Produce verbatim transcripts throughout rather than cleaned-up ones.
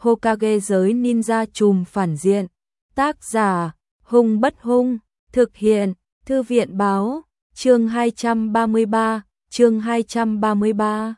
Hokage giới ninja trùm phản diện. Tác giả, Hung Bất Hung, thực hiện, Thư viện báo, chương hai trăm ba mươi ba, chương hai trăm ba mươi ba.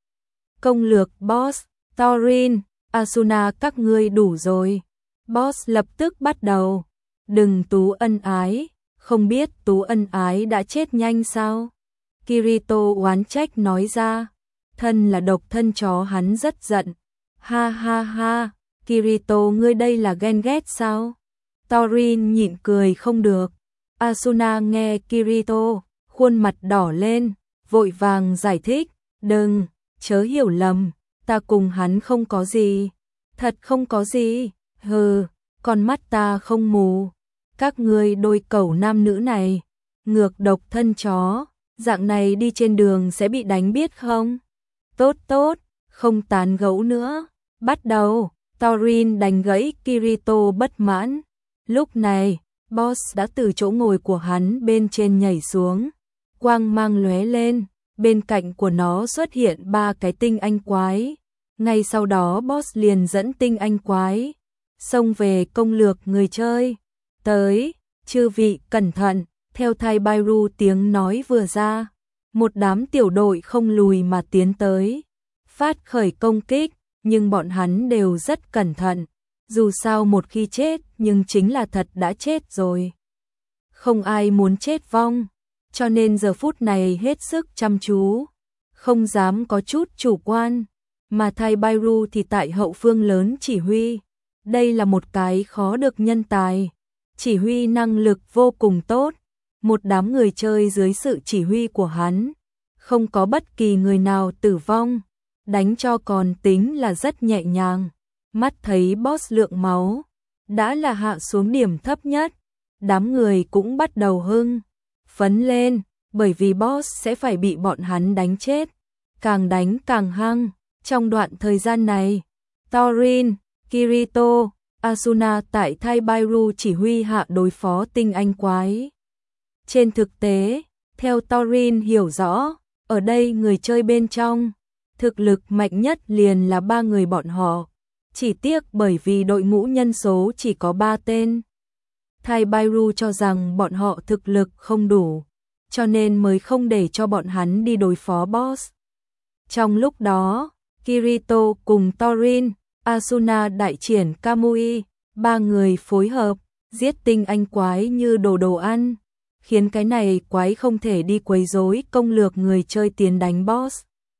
Công lược Boss, Thorin, Asuna các ngươi đủ rồi. Boss lập tức bắt đầu. Đừng tú ân ái, không biết tú ân ái đã chết nhanh sao? Kirito oán trách nói ra. Thân là độc thân chó hắn rất giận. Ha ha ha, Kirito ngươi đây là ghen ghét sao? Thorin nhịn cười không được. Asuna nghe Kirito, khuôn mặt đỏ lên, vội vàng giải thích. Đừng, chớ hiểu lầm, ta cùng hắn không có gì. Thật không có gì, hừ, con mắt ta không mù. Các ngươi đôi cẩu nam nữ này, ngược độc thân chó, dạng này đi trên đường sẽ bị đánh biết không? Tốt tốt, không tán gẫu nữa. Bắt đầu, Thorin đánh gãy Kirito bất mãn. Lúc này, Boss đã từ chỗ ngồi của hắn bên trên nhảy xuống. Quang mang lóe lên, bên cạnh của nó xuất hiện ba cái tinh anh quái. Ngay sau đó Boss liền dẫn tinh anh quái xông về công lược người chơi. Tới, chư vị cẩn thận, theo Thai Bairu tiếng nói vừa ra. Một đám tiểu đội không lùi mà tiến tới. Phát khởi công kích, nhưng bọn hắn đều rất cẩn thận. Dù sao một khi chết, nhưng chính là thật đã chết rồi. Không ai muốn chết vong, cho nên giờ phút này hết sức chăm chú. Không dám có chút chủ quan, mà Thai Bairu thì tại hậu phương lớn chỉ huy. Đây là một cái khó được nhân tài. Chỉ huy năng lực vô cùng tốt. Một đám người chơi dưới sự chỉ huy của hắn. Không có bất kỳ người nào tử vong. Đánh cho còn tính là rất nhẹ nhàng. Mắt thấy Boss lượng máu đã là hạ xuống điểm thấp nhất. Đám người cũng bắt đầu hưng phấn lên, bởi vì Boss sẽ phải bị bọn hắn đánh chết. Càng đánh càng hăng. Trong đoạn thời gian này, Thorin, Kirito, Asuna tại Thai Bairu chỉ huy hạ đối phó tinh anh quái. Trên thực tế, theo Thorin hiểu rõ, ở đây người chơi bên trong, thực lực mạnh nhất liền là ba người bọn họ. Chỉ tiếc bởi vì đội ngũ nhân số chỉ có ba tên. Thai Bairu cho rằng bọn họ thực lực không đủ, cho nên mới không để cho bọn hắn đi đối phó Boss. Trong lúc đó, Kirito cùng Thorin, Asuna đại triển Kamui, ba người phối hợp, giết tinh anh quái như đồ đồ ăn, khiến cái này quái không thể đi quấy rối công lược người chơi tiến đánh Boss.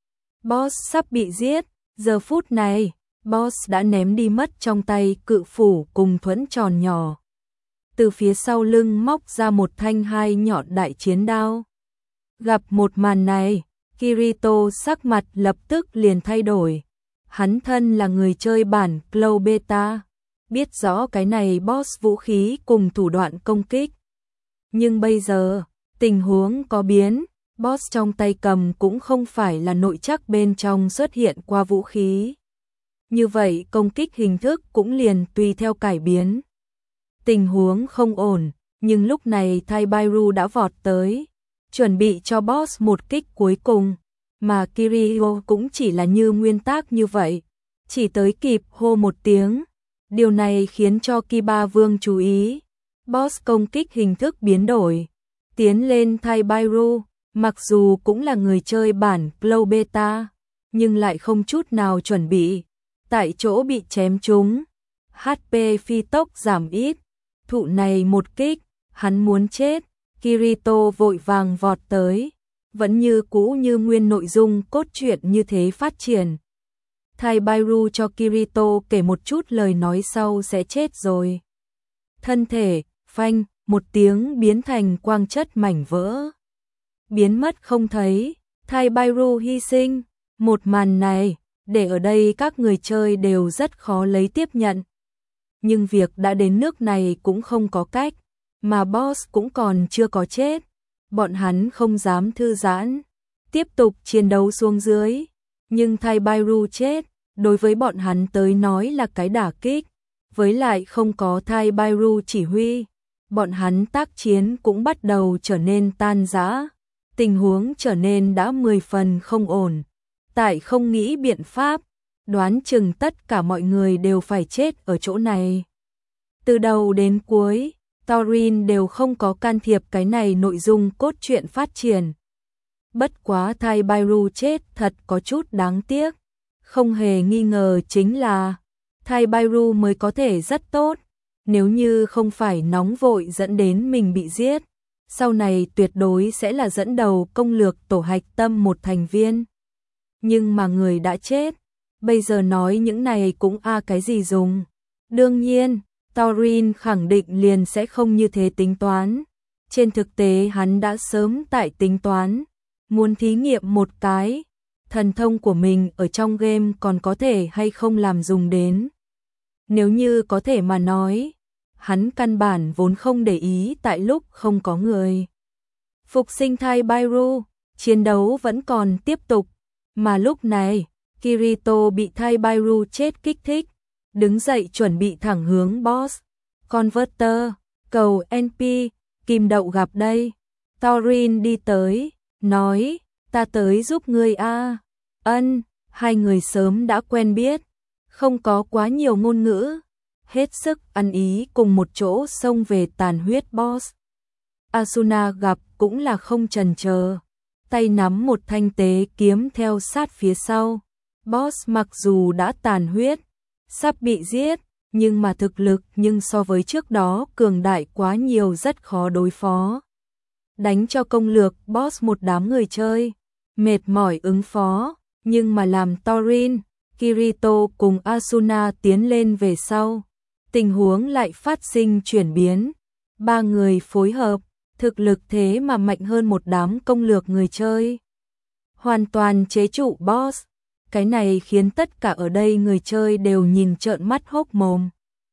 Boss sắp bị giết, giờ phút này, Boss đã ném đi mất trong tay cự phủ cùng thuẫn tròn nhỏ. Từ phía sau lưng móc ra một thanh hai nhọn đại chiến đao. Gặp một màn này, Kirito sắc mặt lập tức liền thay đổi. Hắn thân là người chơi bản Cloud Beta, biết rõ cái này Boss vũ khí cùng thủ đoạn công kích. Nhưng bây giờ, tình huống có biến, Boss trong tay cầm cũng không phải là nội trắc bên trong xuất hiện qua vũ khí. Như vậy công kích hình thức cũng liền tùy theo cải biến. Tình huống không ổn, nhưng lúc này Thai Bairu đã vọt tới, chuẩn bị cho Boss một kích cuối cùng, mà Kirito cũng chỉ là như nguyên tắc như vậy, chỉ tới kịp hô một tiếng. Điều này khiến cho Kiba Vương chú ý. Boss công kích hình thức biến đổi, tiến lên Thai Bairu, mặc dù cũng là người chơi bản Cloud Beta, nhưng lại không chút nào chuẩn bị, tại chỗ bị chém trúng, hát pê phi tốc giảm ít. Thụ này một kích, hắn muốn chết. Kirito vội vàng vọt tới, vẫn như cũ như nguyên nội dung cốt truyện như thế phát triển. Thai Bairu cho Kirito kể một chút lời nói sau sẽ chết rồi. Thân thể, phanh, một tiếng biến thành quang chất mảnh vỡ. Biến mất không thấy, Thai Bairu hy sinh. Một màn này, để ở đây các người chơi đều rất khó lấy tiếp nhận. Nhưng việc đã đến nước này cũng không có cách, mà Boss cũng còn chưa có chết. Bọn hắn không dám thư giãn, tiếp tục chiến đấu xuống dưới. Nhưng Thai Bairu chết, đối với bọn hắn tới nói là cái đả kích. Với lại không có Thai Bairu chỉ huy, bọn hắn tác chiến cũng bắt đầu trở nên tan rã. Tình huống trở nên đã mười phần không ổn. Tại không nghĩ biện pháp, đoán chừng tất cả mọi người đều phải chết ở chỗ này. Từ đầu đến cuối, Thorin đều không có can thiệp cái này nội dung cốt truyện phát triển. Bất quá Thay Bairu chết thật có chút đáng tiếc. Không hề nghi ngờ chính là Thay Bairu mới có thể rất tốt. Nếu như không phải nóng vội dẫn đến mình bị giết, sau này tuyệt đối sẽ là dẫn đầu công lược tổ hạch tâm một thành viên. Nhưng mà người đã chết, bây giờ nói những này cũng a cái gì dùng. Đương nhiên, Thorin khẳng định liền sẽ không như thế tính toán. Trên thực tế hắn đã sớm tại tính toán, muốn thí nghiệm một cái, thần thông của mình ở trong game còn có thể hay không làm dùng đến. Nếu như có thể mà nói, hắn căn bản vốn không để ý tại lúc không có người. Phục sinh Thay Bairu, chiến đấu vẫn còn tiếp tục, mà lúc này, Kirito bị Thay Bairu chết kích thích, đứng dậy chuẩn bị thẳng hướng boss. Converter, cầu en pê, Kim Đậu gặp đây. Thorin đi tới, nói, ta tới giúp ngươi a. Ân, hai người sớm đã quen biết, không có quá nhiều ngôn ngữ, hết sức ăn ý cùng một chỗ xông về tàn huyết boss. Asuna gặp cũng là không chần chờ, tay nắm một thanh tế kiếm theo sát phía sau. Boss mặc dù đã tàn huyết, sắp bị giết, nhưng mà thực lực nhưng so với trước đó cường đại quá nhiều, rất khó đối phó. Đánh cho công lược boss một đám người chơi, mệt mỏi ứng phó, nhưng mà làm Thorin, Kirito cùng Asuna tiến lên về sau, tình huống lại phát sinh chuyển biến. Ba người phối hợp, thực lực thế mà mạnh hơn một đám công lược người chơi. Hoàn toàn chế trụ boss. Cái này khiến tất cả ở đây người chơi đều nhìn trợn mắt hốc mồm.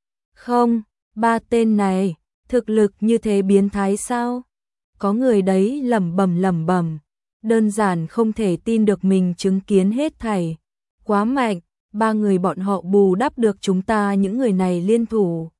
Không, ba tên này, thực lực như thế biến thái sao? Có người đấy lẩm bẩm lẩm bẩm, đơn giản không thể tin được mình chứng kiến hết thảy. Quá mạnh, ba người bọn họ bù đắp được chúng ta những người này liên thủ.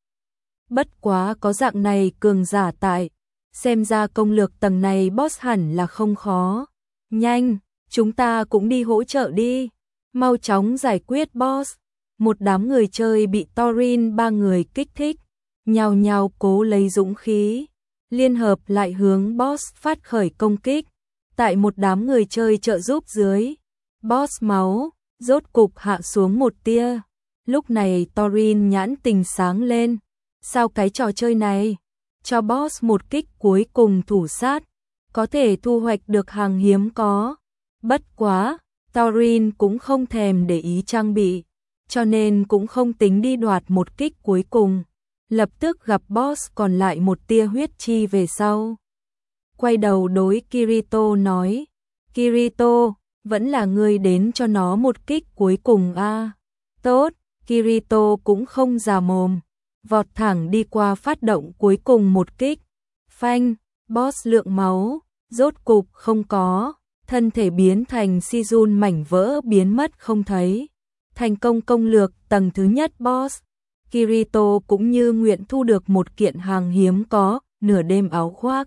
Bất quá có dạng này cường giả tại, xem ra công lược tầng này boss hẳn là không khó. Nhanh, chúng ta cũng đi hỗ trợ đi. Mau chóng giải quyết boss. Một đám người chơi bị Thorin ba người kích thích, nhào nhào cố lấy dũng khí, liên hợp lại hướng boss phát khởi công kích. Tại một đám người chơi trợ giúp dưới, boss máu rốt cục hạ xuống một tia. Lúc này Thorin nhãn tình sáng lên, sao cái trò chơi này cho boss một kích cuối cùng thủ sát, có thể thu hoạch được hàng hiếm có. Bất quá, Thorin cũng không thèm để ý trang bị, cho nên cũng không tính đi đoạt một kích cuối cùng. Lập tức gặp boss còn lại một tia huyết chi về sau. Quay đầu đối Kirito nói, Kirito, vẫn là ngươi đến cho nó một kích cuối cùng a. À. Tốt, Kirito cũng không già mồm, vọt thẳng đi qua phát động cuối cùng một kích. Phanh, boss lượng máu, rốt cục không có. Thân thể biến thành Shizun mảnh vỡ biến mất không thấy. Thành công công lược tầng thứ nhất boss. Kirito cũng như nguyện thu được một kiện hàng hiếm có, nửa đêm áo khoác.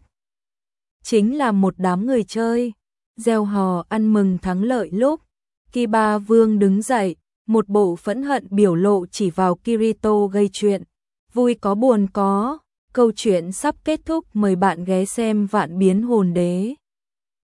Chính là một đám người chơi, reo hò ăn mừng thắng lợi lúc. Kiba Vương đứng dậy, một bộ phẫn hận biểu lộ chỉ vào Kirito gây chuyện. Vui có buồn có, câu chuyện sắp kết thúc, mời bạn ghé xem Vạn Biến Hồn Đế.